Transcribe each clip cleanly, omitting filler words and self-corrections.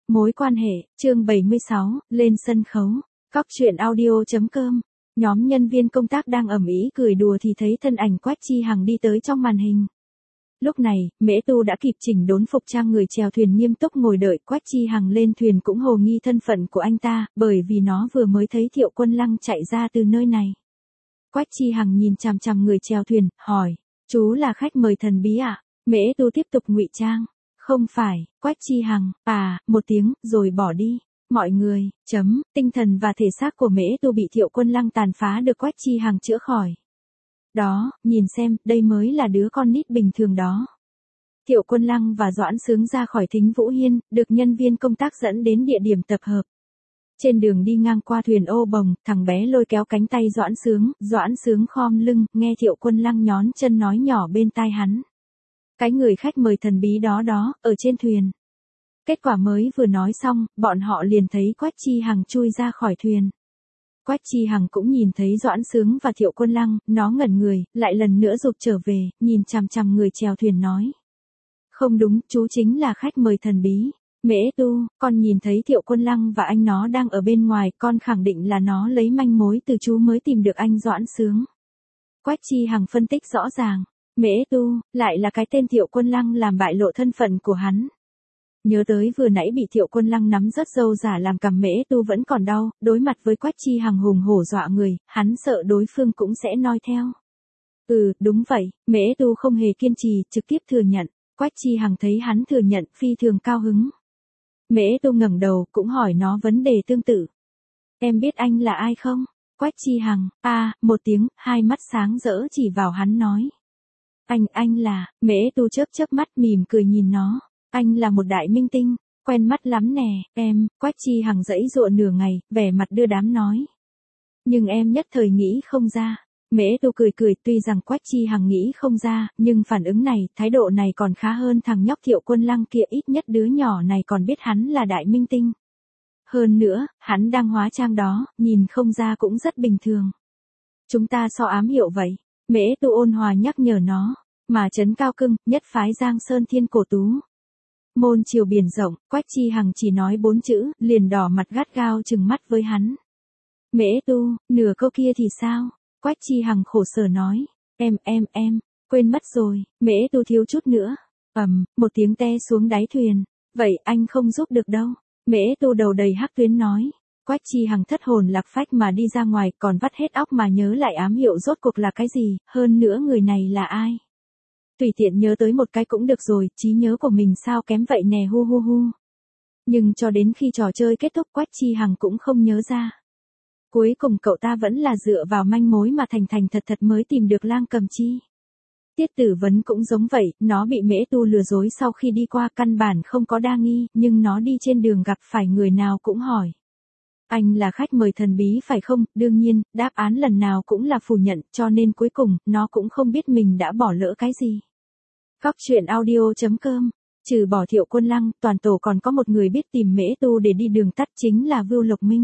Mối quan hệ, chương 76, lên sân khấu. Cóc truyện audio.com. Nhóm nhân viên công tác đang ầm ĩ cười đùa thì thấy thân ảnh Quách Chi Hằng đi tới trong màn hình. Lúc này, Mễ Tu đã kịp chỉnh đốn phục trang người chèo thuyền nghiêm túc ngồi đợi Quách Chi Hằng lên thuyền, cũng hồ nghi thân phận của anh ta, bởi vì nó vừa mới thấy Thiệu Quân Lăng chạy ra từ nơi này. Quách Chi Hằng nhìn chằm chằm người chèo thuyền, hỏi, chú là khách mời thần bí ạ? Mễ Tu tiếp tục ngụy trang. Không phải. Quách Chi Hằng, một tiếng, rồi bỏ đi. Mọi người, tinh thần và thể xác của Mễ Tu bị Thiệu Quân Lăng tàn phá được Quách Chi Hằng chữa khỏi. Đó, nhìn xem, đây mới là đứa con nít bình thường đó. Thiệu Quân Lăng và Doãn Sướng ra khỏi Thính Vũ Hiên, được nhân viên công tác dẫn đến địa điểm tập hợp. Trên đường đi ngang qua thuyền ô bồng, thằng bé lôi kéo cánh tay Doãn Sướng khom lưng, nghe Thiệu Quân Lăng nhón chân nói nhỏ bên tai hắn. Cái người khách mời thần bí đó, ở trên thuyền. Kết quả mới vừa nói xong, bọn họ liền thấy Quách Chi Hằng chui ra khỏi thuyền. Quách Chi Hằng cũng nhìn thấy Doãn Sướng và Thiệu Quân Lăng, nó ngẩn người, lại lần nữa rụt trở về, nhìn chằm chằm người chèo thuyền nói. Không đúng, chú chính là khách mời thần bí. Mễ Tu, con nhìn thấy Thiệu Quân Lăng và anh nó đang ở bên ngoài, con khẳng định là nó lấy manh mối từ chú mới tìm được anh Doãn Sướng. Quách Chi Hằng phân tích rõ ràng. Mễ Tu, lại là cái tên Thiệu Quân Lăng làm bại lộ thân phận của hắn. Nhớ tới vừa nãy bị Thiệu Quân Lăng nắm rớt râu giả làm cằm, Mễ Tu vẫn còn đau, đối mặt với Quách Chi Hằng hùng hổ dọa người, hắn sợ đối phương cũng sẽ noi theo. Đúng vậy, Mễ Tu không hề kiên trì, trực tiếp thừa nhận. Quách Chi Hằng thấy hắn thừa nhận, phi thường cao hứng. Mễ Tu ngẩng đầu, cũng hỏi nó vấn đề tương tự. Em biết anh là ai không? Quách Chi Hằng, một tiếng, hai mắt sáng rỡ chỉ vào hắn nói. Anh là, Mễ Tu chớp mắt mỉm cười nhìn nó. Anh là một đại minh tinh, quen mắt lắm nè, em. Quách Chi Hằng giãy giụa nửa ngày, vẻ mặt đưa đám nói. Nhưng em nhất thời nghĩ không ra. Mễ Tu cười, tuy rằng Quách Chi Hằng nghĩ không ra, nhưng phản ứng này, thái độ này còn khá hơn thằng nhóc Thiệu Quân Lăng kia, ít nhất đứa nhỏ này còn biết hắn là đại minh tinh. Hơn nữa, hắn đang hóa trang đó, nhìn không ra cũng rất bình thường. Chúng ta so ám hiệu vậy. Mễ Tu ôn hòa nhắc nhở nó, mà trấn cao cưng, nhất phái Giang Sơn Thiên Cổ Tú. Môn triều biển rộng, Quách Chi Hằng chỉ nói 4 chữ, liền đỏ mặt gắt gao trừng mắt với hắn. Mễ Tu, nửa câu kia thì sao? Quách Chi Hằng khổ sở nói, em, quên mất rồi. Mễ Tu thiếu chút nữa. Một tiếng te xuống đáy thuyền. Vậy anh không giúp được đâu. Mễ Tu đầu đầy hắc tuyến nói. Quách Chi Hằng thất hồn lạc phách mà đi ra ngoài, còn vắt hết óc mà nhớ lại ám hiệu rốt cuộc là cái gì, hơn nữa người này là ai. Tùy tiện nhớ tới một cái cũng được rồi, trí nhớ của mình sao kém vậy nè, hu. Nhưng cho đến khi trò chơi kết thúc, Quách Chi Hằng cũng không nhớ ra. Cuối cùng cậu ta vẫn là dựa vào manh mối mà thành thật mới tìm được Lang Cầm Chi. Tiết Tử Vấn cũng giống vậy, nó bị Mễ Tu lừa dối sau khi đi qua, căn bản không có đa nghi, nhưng nó đi trên đường gặp phải người nào cũng hỏi. Anh là khách mời thần bí phải không? Đương nhiên, đáp án lần nào cũng là phủ nhận, cho nên cuối cùng, nó cũng không biết mình đã bỏ lỡ cái gì. Cóc truyện audio.com. Trừ bỏ Thiệu Quân Lăng, toàn tổ còn có một người biết tìm Mễ Tu để đi đường tắt, chính là Vưu Lộc Minh.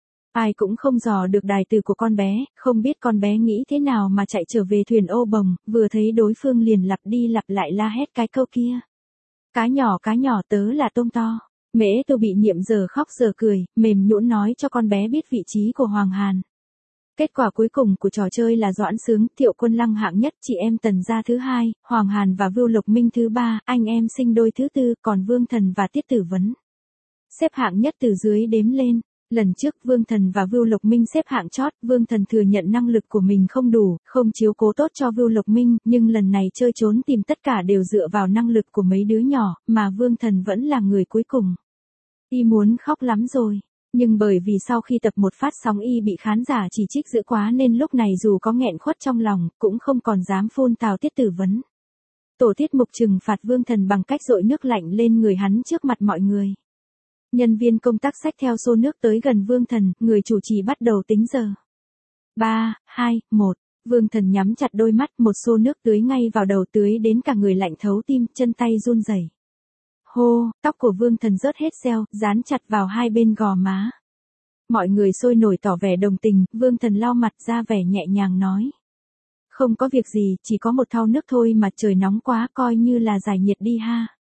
Ai cũng không dò được đài từ của con bé, không biết con bé nghĩ thế nào mà chạy trở về thuyền ô bồng, vừa thấy đối phương liền lặp đi lặp lại la hét cái câu kia. Cá nhỏ tớ là tôm to. Mễ Tu bị niệm giờ khóc giờ cười, mềm nhũn nói cho con bé biết vị trí của Hoàng Hàn. Kết quả cuối cùng của trò chơi là Doãn Sướng, Thiệu Quân Lăng hạng nhất, chị em Tần gia thứ hai, Hoàng Hàn và Vưu Lộc Minh thứ ba, anh em sinh đôi thứ tư, còn Vương Thần và Tiết Tử Vấn xếp hạng nhất từ dưới đếm lên. Lần trước Vương Thần và Vưu Lộc Minh xếp hạng chót, Vương Thần thừa nhận năng lực của mình không đủ, không chiếu cố tốt cho Vưu Lộc Minh, nhưng lần này chơi trốn tìm tất cả đều dựa vào năng lực của mấy đứa nhỏ, mà Vương Thần vẫn là người cuối cùng. Y muốn khóc lắm rồi, nhưng bởi vì sau khi tập một phát sóng Y bị khán giả chỉ trích dữ quá nên lúc này dù có nghẹn khuất trong lòng, cũng không còn dám phun tào Tiết Tử Vấn. Tổ tiết mục trừng phạt Vương Thần bằng cách dội nước lạnh lên người hắn trước mặt mọi người. Nhân viên công tác xách theo xô nước tới gần Vương Thần, người chủ trì bắt đầu tính giờ. 3, 2, 1. Vương Thần nhắm chặt đôi mắt, một xô nước tưới ngay vào đầu, tưới đến cả người lạnh thấu tim, chân tay run rẩy. Hô, tóc của Vương Thần rớt hết reo, dán chặt vào hai bên gò má. Mọi người sôi nổi tỏ vẻ đồng tình, Vương Thần lau mặt ra vẻ nhẹ nhàng nói. Không có việc gì, chỉ có một thau nước thôi mà, trời nóng quá, coi như là giải nhiệt đi ha.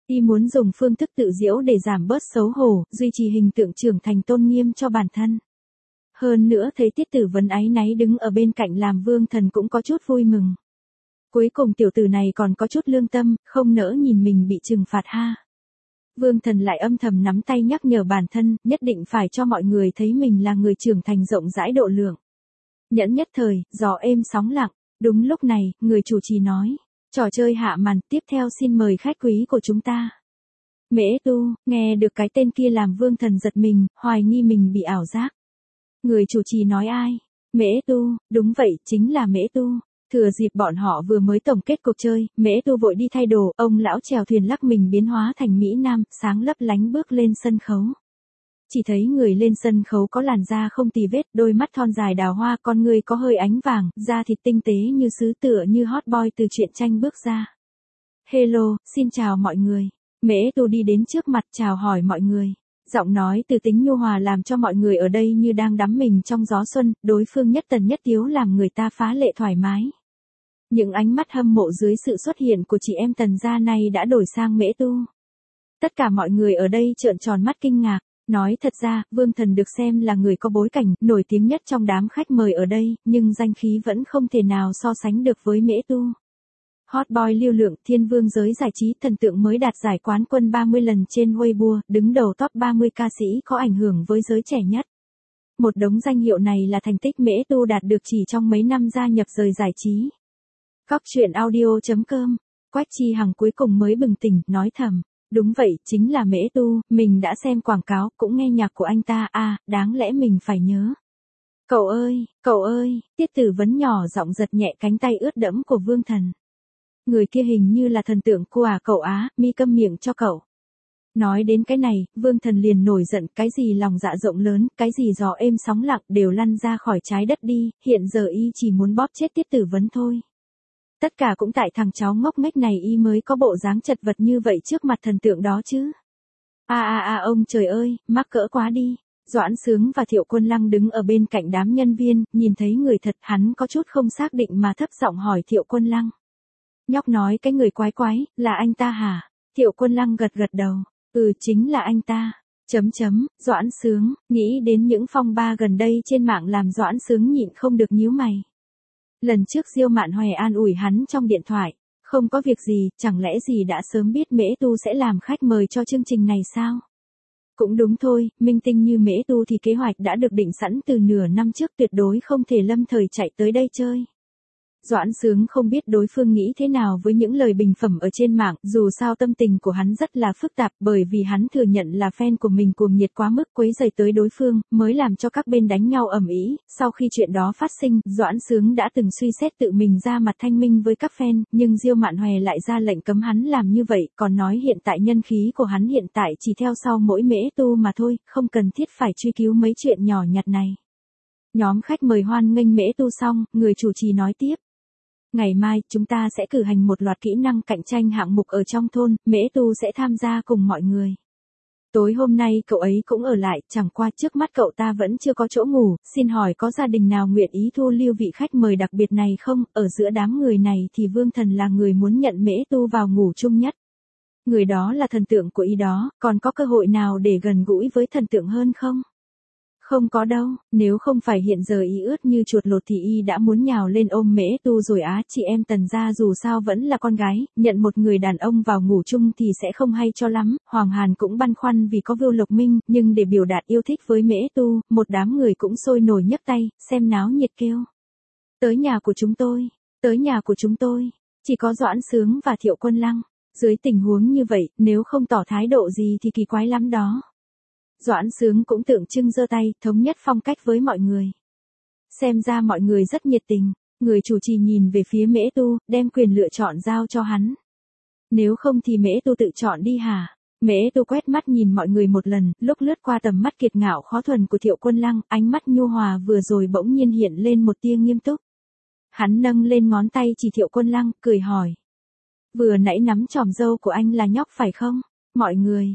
Y muốn dùng phương thức tự giễu để giảm bớt xấu hổ, duy trì hình tượng trưởng thành tôn nghiêm cho bản thân. Hơn nữa thấy Tiết Tử Vấn áy náy đứng ở bên cạnh làm Vương Thần cũng có chút vui mừng. Cuối cùng tiểu tử này còn có chút lương tâm, không nỡ nhìn mình bị trừng phạt ha. Vương Thần lại âm thầm nắm tay nhắc nhở bản thân, nhất định phải cho mọi người thấy mình là người trưởng thành rộng rãi độ lượng. Nhẫn nhất thời, gió êm sóng lặng, đúng lúc này, người chủ trì nói, trò chơi hạ màn, tiếp theo xin mời khách quý của chúng ta. Mễ Tu, nghe được cái tên kia làm Vương Thần giật mình, hoài nghi mình bị ảo giác. Người chủ trì nói ai? Mễ Tu, đúng vậy, chính là Mễ Tu. Thừa dịp bọn họ vừa mới tổng kết cuộc chơi, Mễ Tu vội đi thay đồ, ông lão chèo thuyền lắc mình biến hóa thành Mỹ Nam, sáng lấp lánh bước lên sân khấu. Chỉ thấy người lên sân khấu có làn da không tì vết, đôi mắt thon dài đào hoa, con người có hơi ánh vàng, da thịt tinh tế như sứ, tựa như hot boy từ truyện tranh bước ra. Hello, xin chào mọi người. Mễ Tu đi đến trước mặt chào hỏi mọi người. Giọng nói từ tính nhu hòa làm cho mọi người ở đây như đang đắm mình trong gió xuân, đối phương nhất tần nhất tiếu làm người ta phá lệ thoải mái. Những ánh mắt hâm mộ dưới sự xuất hiện của chị em Tần gia này đã đổi sang Mễ Tu. Tất cả mọi người ở đây trợn tròn mắt kinh ngạc. Nói thật ra, Vương Thần được xem là người có bối cảnh, nổi tiếng nhất trong đám khách mời ở đây, nhưng danh khí vẫn không thể nào so sánh được với Mễ Tu. Hot boy lưu lượng, thiên vương giới giải trí, thần tượng mới đạt giải quán quân 30 lần trên Weibo, đứng đầu top 30 ca sĩ có ảnh hưởng với giới trẻ nhất. Một đống danh hiệu này là thành tích Mễ Tu đạt được chỉ trong mấy năm gia nhập giới giải trí. Cóc truyện audio.com, Quách Chi Hằng cuối cùng mới bừng tỉnh, nói thầm. Đúng vậy, chính là Mễ Tu, mình đã xem quảng cáo, cũng nghe nhạc của anh ta, đáng lẽ mình phải nhớ. Cậu ơi, Tiết Tử Vấn nhỏ giọng giật nhẹ cánh tay ướt đẫm của Vương Thần. Người kia hình như là thần tượng cô à cậu á, mi câm miệng cho cậu. Nói đến cái này, Vương Thần liền nổi giận, cái gì lòng dạ rộng lớn, cái gì gió êm sóng lặng đều lăn ra khỏi trái đất đi, hiện giờ y chỉ muốn bóp chết Tiết Tử Vấn thôi. Tất cả cũng tại thằng cháu ngốc nghếch này y mới có bộ dáng chật vật như vậy trước mặt thần tượng đó chứ. Ông trời ơi, mắc cỡ quá đi. Doãn Sướng và Thiệu Quân Lăng đứng ở bên cạnh đám nhân viên, nhìn thấy người thật, hắn có chút không xác định mà thấp giọng hỏi Thiệu Quân Lăng. Nhóc nói cái người quái quái, là anh ta hả? Thiệu Quân Lăng gật gật đầu, chính là anh ta. Doãn Sướng, nghĩ đến những phong ba gần đây trên mạng làm Doãn Sướng nhịn không được nhíu mày. Lần trước Diêu Mạn Hoè an ủi hắn trong điện thoại, không có việc gì, chẳng lẽ gì đã sớm biết Mễ Tu sẽ làm khách mời cho chương trình này sao? Cũng đúng thôi, minh tinh như Mễ Tu thì kế hoạch đã được định sẵn từ nửa năm trước, tuyệt đối không thể lâm thời chạy tới đây chơi. Doãn Sướng không biết đối phương nghĩ thế nào với những lời bình phẩm ở trên mạng, dù sao tâm tình của hắn rất là phức tạp, bởi vì hắn thừa nhận là fan của mình cuồng nhiệt quá mức quấy rầy tới đối phương, mới làm cho các bên đánh nhau ầm ĩ. Sau khi chuyện đó phát sinh, Doãn Sướng đã từng suy xét tự mình ra mặt thanh minh với các fan, nhưng Diêu Mạn Hoè lại ra lệnh cấm hắn làm như vậy, còn nói hiện tại nhân khí của hắn hiện tại chỉ theo sau mỗi Mễ Tu mà thôi, không cần thiết phải truy cứu mấy chuyện nhỏ nhặt này. Nhóm khách mời hoan nghênh Mễ Tu xong, người chủ trì nói tiếp. Ngày mai, chúng ta sẽ cử hành một loạt kỹ năng cạnh tranh hạng mục ở trong thôn, Mễ Tu sẽ tham gia cùng mọi người. Tối hôm nay cậu ấy cũng ở lại, chẳng qua trước mắt cậu ta vẫn chưa có chỗ ngủ, xin hỏi có gia đình nào nguyện ý thu lưu vị khách mời đặc biệt này không? Ở giữa đám người này thì Vương Thần là người muốn nhận Mễ Tu vào ngủ chung nhất. Người đó là thần tượng của y đó, còn có cơ hội nào để gần gũi với thần tượng hơn không? Không có đâu, nếu không phải hiện giờ y ướt như chuột lột thì y đã muốn nhào lên ôm Mễ Tu rồi á. Chị em Tần gia dù sao vẫn là con gái, nhận một người đàn ông vào ngủ chung thì sẽ không hay cho lắm. Hoàng Hàn cũng băn khoăn vì có Vưu Lộc Minh, nhưng để biểu đạt yêu thích với Mễ Tu, một đám người cũng sôi nổi nhấc tay, xem náo nhiệt kêu. Tới nhà của chúng tôi, tới nhà của chúng tôi, chỉ có Doãn Sướng và Thiệu Quân Lăng. Dưới tình huống như vậy, nếu không tỏ thái độ gì thì kỳ quái lắm đó. Doãn Sướng cũng tượng trưng giơ tay, thống nhất phong cách với mọi người. Xem ra mọi người rất nhiệt tình, người chủ trì nhìn về phía Mễ Tu, đem quyền lựa chọn giao cho hắn. Nếu không thì Mễ Tu tự chọn đi hả? Mễ Tu quét mắt nhìn mọi người một lần, lúc lướt qua tầm mắt kiệt ngạo khó thuần của Thiệu Quân Lăng, ánh mắt nhu hòa vừa rồi bỗng nhiên hiện lên một tia nghiêm túc. Hắn nâng lên ngón tay chỉ Thiệu Quân Lăng, cười hỏi. Vừa nãy nắm chòm râu của anh là nhóc phải không? Mọi người,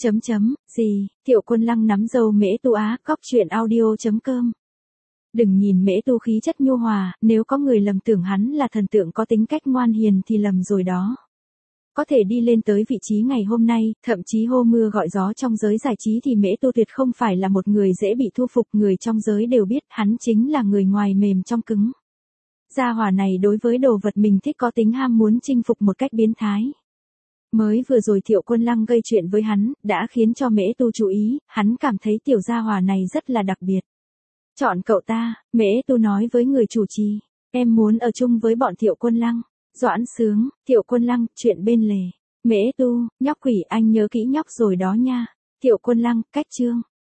gì, Thiệu Quân Lăng nắm râu Mễ Tu á, cóc truyện audio.com. Đừng nhìn Mễ Tu khí chất nhu hòa, nếu có người lầm tưởng hắn là thần tượng có tính cách ngoan hiền thì lầm rồi đó. Có thể đi lên tới vị trí ngày hôm nay, thậm chí hô mưa gọi gió trong giới giải trí thì Mễ Tu tuyệt không phải là một người dễ bị thu phục, người trong giới đều biết hắn chính là người ngoài mềm trong cứng. Gia hỏa này đối với đồ vật mình thích có tính ham muốn chinh phục một cách biến thái. Mới vừa rồi Thiệu Quân Lăng gây chuyện với hắn, đã khiến cho Mễ Tu chú ý, hắn cảm thấy tiểu gia hỏa này rất là đặc biệt. Chọn cậu ta, Mễ Tu nói với người chủ trì, em muốn ở chung với bọn Thiệu Quân Lăng. Doãn Sướng, Thiệu Quân Lăng, chuyện bên lề. Mễ Tu, nhóc quỷ anh nhớ kỹ nhóc rồi đó nha. Thiệu Quân Lăng, cách chương.